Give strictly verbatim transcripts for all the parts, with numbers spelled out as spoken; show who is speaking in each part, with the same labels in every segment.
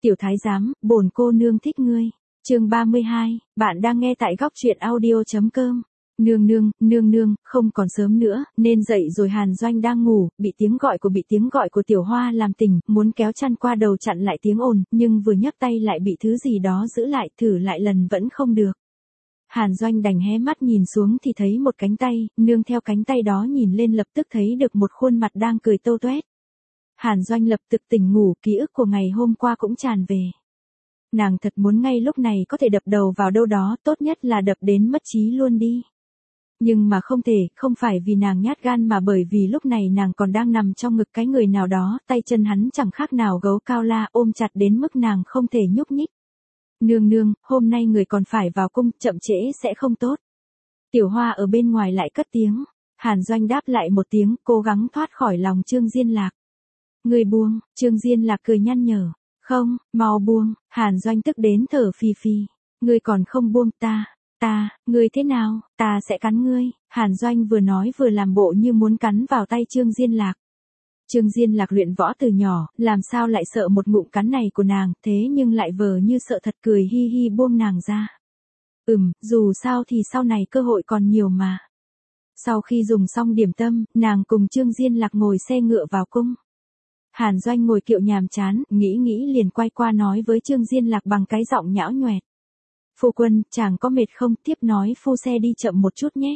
Speaker 1: Tiểu thái giám, bổn cô nương thích ngươi. Chương ba mươi hai, bạn đang nghe tại góc truyện audio chấm com. Nương nương, nương nương, không còn sớm nữa, nên dậy rồi. Hàn Doanh đang ngủ, bị tiếng gọi của bị tiếng gọi của Tiểu Hoa làm tỉnh, muốn kéo chăn qua đầu chặn lại tiếng ồn, nhưng vừa nhấc tay lại bị thứ gì đó giữ lại, thử lại lần vẫn không được. Hàn Doanh đành hé mắt nhìn xuống thì thấy một cánh tay, nương theo cánh tay đó nhìn lên lập tức thấy được một khuôn mặt đang cười tâu toét. Hàn Doanh lập tức tỉnh ngủ, ký ức của ngày hôm qua cũng tràn về. Nàng thật muốn ngay lúc này có thể đập đầu vào đâu đó, tốt nhất là đập đến mất trí luôn đi. Nhưng mà không thể, không phải vì nàng nhát gan mà bởi vì lúc này nàng còn đang nằm trong ngực cái người nào đó, tay chân hắn chẳng khác nào gấu cao la, ôm chặt đến mức nàng không thể nhúc nhích. Nương nương, hôm nay người còn phải vào cung, chậm trễ sẽ không tốt. Tiểu Hoa ở bên ngoài lại cất tiếng. Hàn Doanh đáp lại một tiếng, cố gắng thoát khỏi lòng Trương Diên Lạc. Người buông, Trương Diên Lạc cười nhăn nhở. Không, mau buông. Hàn Doanh tức đến thở phì phì. Ngươi còn không buông ta, ta, ngươi thế nào, ta sẽ cắn ngươi. Hàn Doanh vừa nói vừa làm bộ như muốn cắn vào tay Trương Diên Lạc. Trương Diên Lạc luyện võ từ nhỏ, làm sao lại sợ một ngụm cắn này của nàng, thế nhưng lại vờ như sợ thật, cười hi hi buông nàng ra. Ừm, dù sao thì sau này cơ hội còn nhiều mà. Sau khi dùng xong điểm tâm, nàng cùng Trương Diên Lạc ngồi xe ngựa vào cung. Hàn Doanh ngồi kiệu nhàm chán, nghĩ nghĩ liền quay qua nói với Trương Diên Lạc bằng cái giọng nhão nhoẹt. Phu quân, chàng có mệt không? Tiếp nói phu xe đi chậm một chút nhé.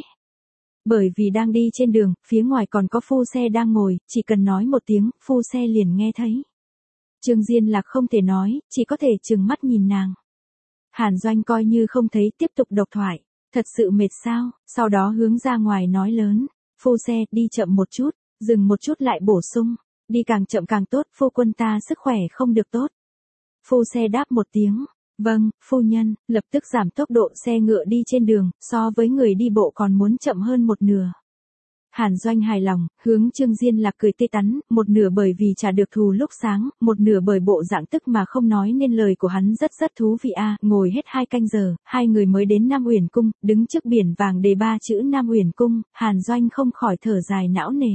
Speaker 1: Bởi vì đang đi trên đường, phía ngoài còn có phu xe đang ngồi, chỉ cần nói một tiếng, phu xe liền nghe thấy. Trương Diên Lạc không thể nói, chỉ có thể trừng mắt nhìn nàng. Hàn Doanh coi như không thấy, tiếp tục độc thoại. Thật sự mệt sao? Sau đó hướng ra ngoài nói lớn. Phu xe, đi chậm một chút, dừng một chút lại bổ sung. Đi càng chậm càng tốt, phu quân ta sức khỏe không được tốt. Phu xe đáp một tiếng. Vâng, phu nhân, lập tức giảm tốc độ xe ngựa đi trên đường, so với người đi bộ còn muốn chậm hơn một nửa. Hàn Doanh hài lòng, hướng Trương Diên Lạc cười tê tắn, một nửa bởi vì trả được thù lúc sáng, một nửa bởi bộ dạng tức mà không nói nên lời của hắn rất rất thú vị a. À, ngồi hết hai canh giờ, hai người mới đến Nam Uyển Cung, đứng trước biển vàng đề ba chữ Nam Uyển Cung, Hàn Doanh không khỏi thở dài não nề.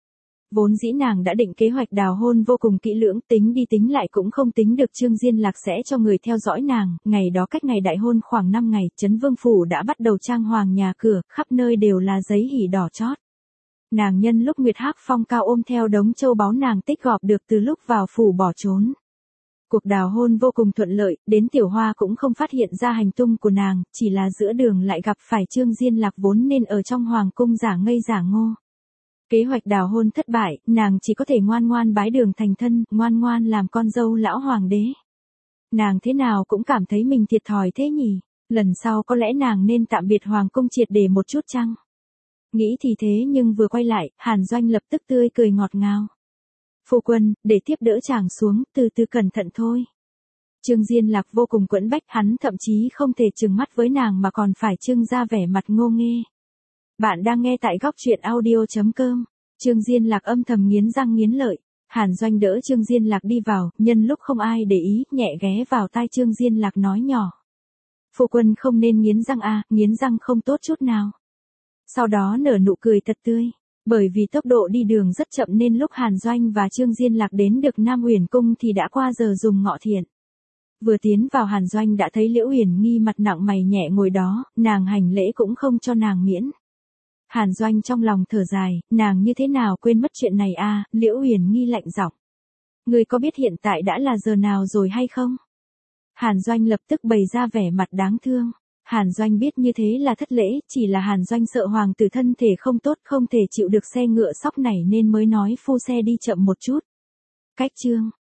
Speaker 1: Vốn dĩ nàng đã định kế hoạch đào hôn vô cùng kỹ lưỡng, tính đi tính lại cũng không tính được Trương Diên Lạc sẽ cho người theo dõi nàng, ngày đó cách ngày đại hôn khoảng năm ngày, Trấn Vương Phủ đã bắt đầu trang hoàng nhà cửa, khắp nơi đều là giấy hỉ đỏ chót. Nàng nhân lúc Nguyệt Hắc Phong cao ôm theo đống châu báu nàng tích gọp được từ lúc vào phủ bỏ trốn. Cuộc đào hôn vô cùng thuận lợi, đến Tiểu Hoa cũng không phát hiện ra hành tung của nàng, chỉ là giữa đường lại gặp phải Trương Diên Lạc vốn nên ở trong hoàng cung giả ngây giả ngô. Kế hoạch đào hôn thất bại, nàng chỉ có thể ngoan ngoan bái đường thành thân, ngoan ngoan làm con dâu lão hoàng đế. Nàng thế nào cũng cảm thấy mình thiệt thòi thế nhỉ, lần sau có lẽ nàng nên tạm biệt hoàng cung triệt để một chút chăng? Nghĩ thì thế nhưng vừa quay lại, Hàn Doanh lập tức tươi cười ngọt ngào. Phu quân, để tiếp đỡ chàng xuống, từ từ cẩn thận thôi. Trương Diên Lạc vô cùng quẫn bách, hắn thậm chí không thể trừng mắt với nàng mà còn phải trưng ra vẻ mặt ngô nghê. Bạn đang nghe tại góc truyện audio chấm com. Trương Diên Lạc âm thầm nghiến răng nghiến lợi. Hàn Doanh đỡ Trương Diên Lạc đi vào, nhân lúc không ai để ý, nhẹ ghé vào tai Trương Diên Lạc nói nhỏ. Phu quân không nên nghiến răng a, à, nghiến răng không tốt chút nào. Sau đó nở nụ cười thật tươi. Bởi vì tốc độ đi đường rất chậm nên lúc Hàn Doanh và Trương Diên Lạc đến được Nam Uyển Cung thì đã qua giờ dùng ngọ thiện. Vừa tiến vào Hàn Doanh đã thấy Liễu Uyển Nghi mặt nặng mày nhẹ ngồi đó, nàng hành lễ cũng không cho nàng miễn. Hàn Doanh trong lòng thở dài, nàng như thế nào quên mất chuyện này a? À, Liễu Uyển Nghi lạnh giọng. Ngươi có biết hiện tại đã là giờ nào rồi hay không? Hàn Doanh lập tức bày ra vẻ mặt đáng thương. Hàn Doanh biết như thế là thất lễ, chỉ là Hàn Doanh sợ hoàng tử thân thể không tốt, không thể chịu được xe ngựa sóc này nên mới nói phu xe đi chậm một chút. Cách chương,